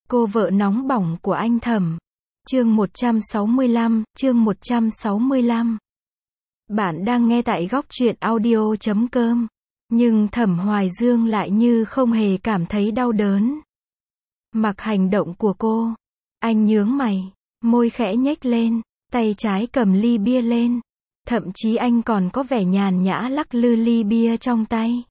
Cô vợ nóng bỏng của anh Thẩm. Chương 165. Bạn đang nghe tại góc truyện audio.com. Nhưng Thẩm Hoài Dương lại như không hề cảm thấy đau đớn. Mặc hành động của cô, anh nhướng mày, môi khẽ nhếch lên, tay trái cầm ly bia lên. Thậm chí anh còn có vẻ nhàn nhã lắc lư ly bia trong tay.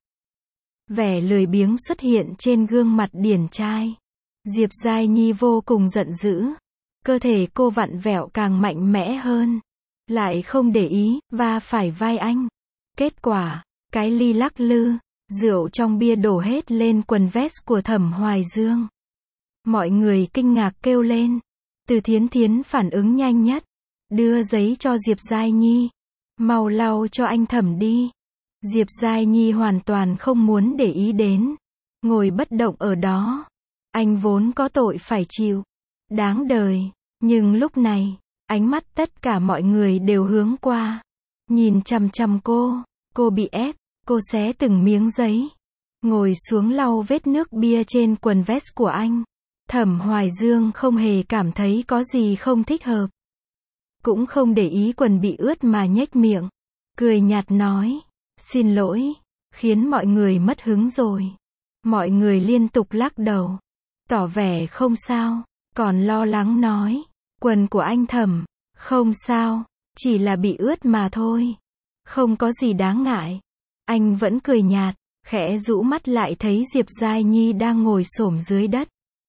Vẻ lười biếng xuất hiện trên gương mặt điển trai. Diệp Giai Nhi vô cùng giận dữ. Cơ thể cô vặn vẹo càng mạnh mẽ hơn. Lại không để ý, va phải vai anh. Kết quả, cái ly lắc lư, rượu trong bia đổ hết lên quần vest của Thẩm Hoài Dương. Mọi người kinh ngạc kêu lên. Từ Thiến Thiến phản ứng nhanh nhất. Đưa giấy cho Diệp Giai Nhi. Mau lau cho anh Thẩm đi. Diệp Giai Nhi hoàn toàn không muốn để ý đến. Ngồi bất động ở đó. Anh vốn có tội phải chịu. Đáng đời. Nhưng lúc này, ánh mắt tất cả mọi người đều hướng qua. Nhìn chằm chằm cô. Cô bị ép. Cô xé từng miếng giấy. Ngồi xuống lau vết nước bia trên quần vest của anh. Thẩm Hoài Dương không hề cảm thấy có gì không thích hợp. Cũng không để ý quần bị ướt mà nhếch miệng. Cười nhạt nói. Xin lỗi. Khiến mọi người mất hứng rồi. Mọi người liên tục lắc đầu. Tỏ vẻ không sao. Còn lo lắng nói. Quần của anh Thẩm. Không sao. Chỉ là bị ướt mà thôi. Không có gì đáng ngại. Anh vẫn cười nhạt. Khẽ rũ mắt lại thấy Diệp Giai Nhi đang ngồi xổm dưới đất.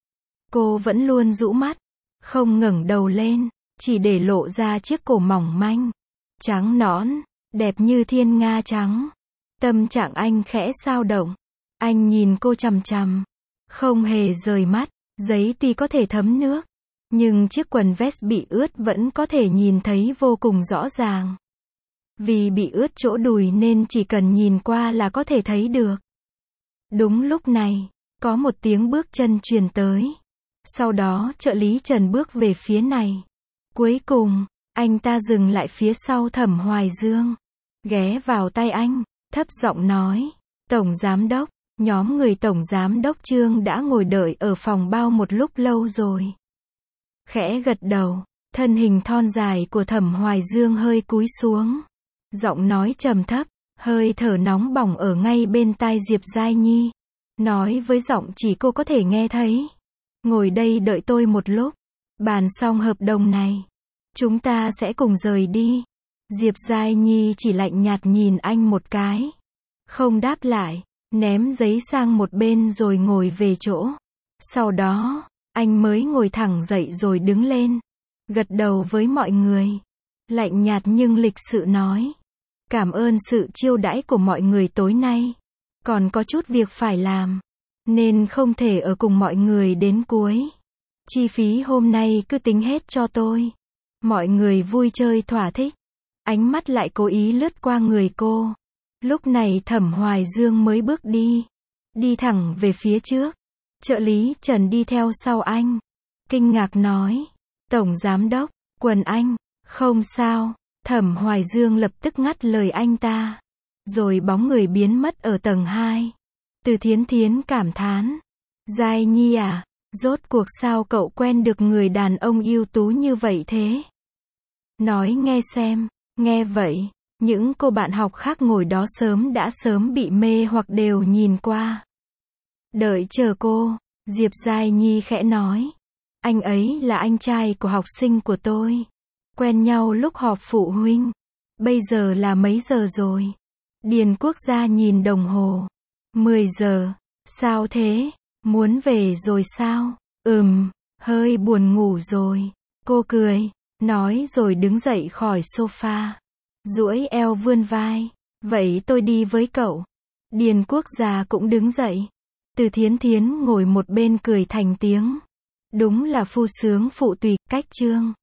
Cô vẫn luôn rũ mắt. Không ngẩng đầu lên. Chỉ để lộ ra chiếc cổ mỏng manh. Trắng nõn. Đẹp như thiên nga trắng. Tâm trạng anh khẽ xao động. Anh nhìn cô chằm chằm. Không hề rời mắt. Giấy tuy có thể thấm nước. Nhưng chiếc quần vest bị ướt vẫn có thể nhìn thấy vô cùng rõ ràng. Vì bị ướt chỗ đùi nên chỉ cần nhìn qua là có thể thấy được. Đúng lúc này, có một tiếng bước chân truyền tới. Sau đó trợ lý Trần bước về phía này. Cuối cùng, anh ta dừng lại phía sau Thẩm Hoài Dương. Ghé vào tay anh, thấp giọng nói. Tổng Giám Đốc, nhóm người Tổng Giám Đốc Trương đã ngồi đợi ở phòng bao một lúc lâu rồi. Khẽ gật đầu, thân hình thon dài của Thẩm Hoài Dương hơi cúi xuống. Giọng nói trầm thấp, hơi thở nóng bỏng ở ngay bên tai Diệp Giai Nhi. Nói với giọng chỉ cô có thể nghe thấy. Ngồi đây đợi tôi một lúc. Bàn xong hợp đồng này. Chúng ta sẽ cùng rời đi. Diệp Giai Nhi chỉ lạnh nhạt nhìn anh một cái. Không đáp lại. Ném giấy sang một bên rồi ngồi về chỗ. Sau đó, anh mới ngồi thẳng dậy rồi đứng lên. Gật đầu với mọi người. Lạnh nhạt nhưng lịch sự nói. Cảm ơn sự chiêu đãi của mọi người tối nay. Còn có chút việc phải làm. Nên không thể ở cùng mọi người đến cuối. Chi phí hôm nay cứ tính hết cho tôi. Mọi người vui chơi thỏa thích. Ánh mắt lại cố ý lướt qua người cô. Lúc này Thẩm Hoài Dương mới bước đi. Đi thẳng về phía trước. Trợ lý Trần đi theo sau anh. Kinh ngạc nói. Tổng Giám Đốc, quần anh. Không sao. Thẩm Hoài Dương lập tức ngắt lời anh ta. Rồi bóng người biến mất ở tầng 2. Từ Thiến Thiến cảm thán. Giai Nhi à, rốt cuộc sao cậu quen được người đàn ông ưu tú như vậy thế? Nói nghe xem. Nghe vậy, những cô bạn học khác ngồi đó đã sớm bị mê hoặc đều nhìn qua. Đợi chờ cô, Diệp Giai Nhi khẽ nói. Anh ấy là anh trai của học sinh của tôi. Quen nhau lúc họp phụ huynh. Bây giờ là mấy giờ rồi? Điền Quốc gia nhìn đồng hồ. 10 giờ. Sao thế? Muốn về rồi sao? Hơi buồn ngủ rồi. Cô cười, nói rồi đứng dậy khỏi sofa. Duỗi eo vươn vai. Vậy tôi đi với cậu. Điền Quốc gia cũng đứng dậy. Từ Thiến Thiến ngồi một bên cười thành tiếng. Đúng là phu sướng phụ tùy, cách Trương.